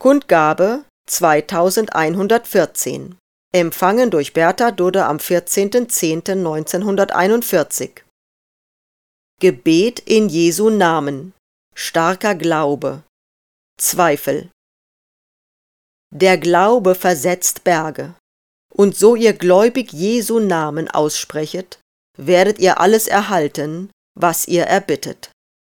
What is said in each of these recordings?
Kundgabe 2114. Empfangen durch Bertha Dudde am 14.10.1941. Gebet in Jesu Namen. Starker Glaube. Zweifel. Der Glaube versetzt Berge. Und so ihr gläubig Jesu Namen aussprechet, werdet ihr alles erhalten, was ihr erbittet.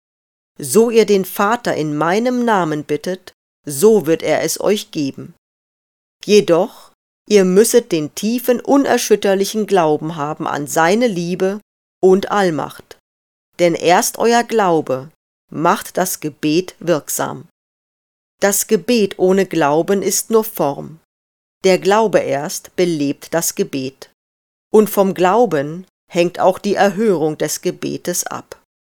So ihr den Vater in meinem Namen bittet, so wird er es euch geben. Jedoch, ihr müsset den tiefen, unerschütterlichen Glauben haben an seine Liebe und Allmacht. Denn erst euer Glaube macht das Gebet wirksam. Das Gebet ohne Glauben ist nur Form. Der Glaube erst belebt das Gebet. Und vom Glauben hängt auch die Erhörung des Gebetes ab.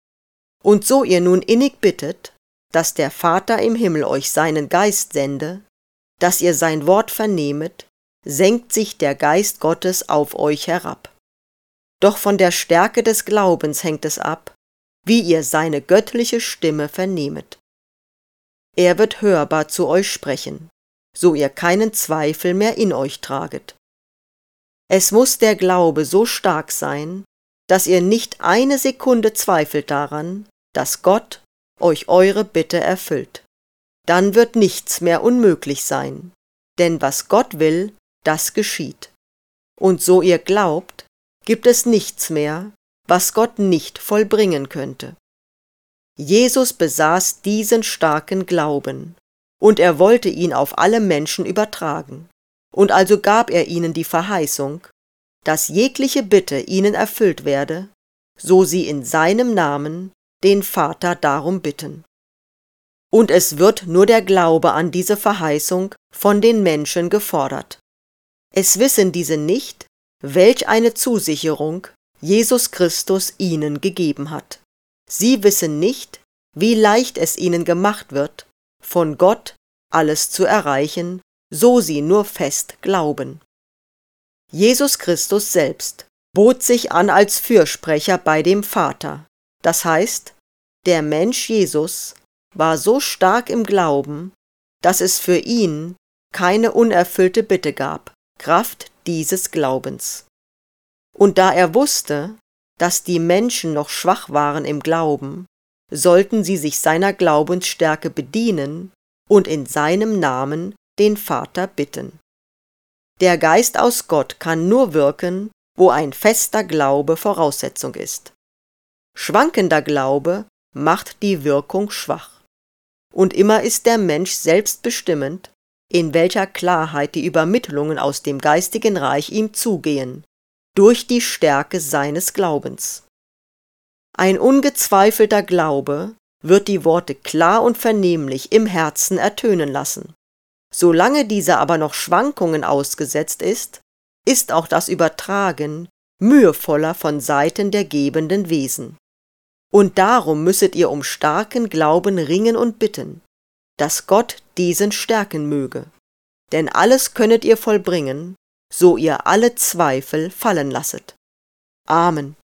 Und so ihr nun innig bittet, dass der Vater im Himmel euch seinen Geist sende, dass ihr sein Wort vernehmet, senkt sich der Geist Gottes auf euch herab. Doch von der Stärke des Glaubens hängt es ab, wie ihr seine göttliche Stimme vernehmet. Er wird hörbar zu euch sprechen, so ihr keinen Zweifel mehr in euch traget. Es muß der Glaube so stark sein, dass ihr nicht eine Sekunde zweifelt daran, dass Gott euch eure Bitte erfüllt. Dann wird nichts mehr unmöglich sein, denn was Gott will, das geschieht. Und so ihr glaubt, gibt es nichts mehr, was Gott nicht vollbringen könnte. Jesus besaß diesen starken Glauben, und er wollte ihn auf alle Menschen übertragen. Und also gab er ihnen die Verheißung, dass jegliche Bitte ihnen erfüllt werde, so sie in seinem Namen den Vater darum bitten. Und es wird nur der Glaube an diese Verheißung von den Menschen gefordert. Es wissen diese nicht, welch eine Zusicherung Jesus Christus ihnen gegeben hat. Sie wissen nicht, wie leicht es ihnen gemacht wird, von Gott alles zu erreichen, so sie nur fest glauben. Jesus Christus selbst bot sich an als Fürsprecher bei dem Vater. Das heißt, der Mensch Jesus war so stark im Glauben, dass es für ihn keine unerfüllte Bitte gab, Kraft dieses Glaubens. Und da er wusste, dass die Menschen noch schwach waren im Glauben, sollten sie sich seiner Glaubensstärke bedienen und in seinem Namen den Vater bitten. Der Geist aus Gott kann nur wirken, wo ein fester Glaube Voraussetzung ist. Schwankender Glaube macht die Wirkung schwach. Und immer ist der Mensch selbst bestimmend, in welcher Klarheit die Übermittlungen aus dem geistigen Reich ihm zugehen, durch die Stärke seines Glaubens. Ein ungezweifelter Glaube wird die Worte klar und vernehmlich im Herzen ertönen lassen. Solange dieser aber noch Schwankungen ausgesetzt ist, ist auch das Übertragen mühevoller von Seiten der gebenden Wesen. Und darum müsset ihr um starken Glauben ringen und bitten, dass Gott diesen stärken möge. Denn alles könnet ihr vollbringen, so ihr alle Zweifel fallen lasset. Amen.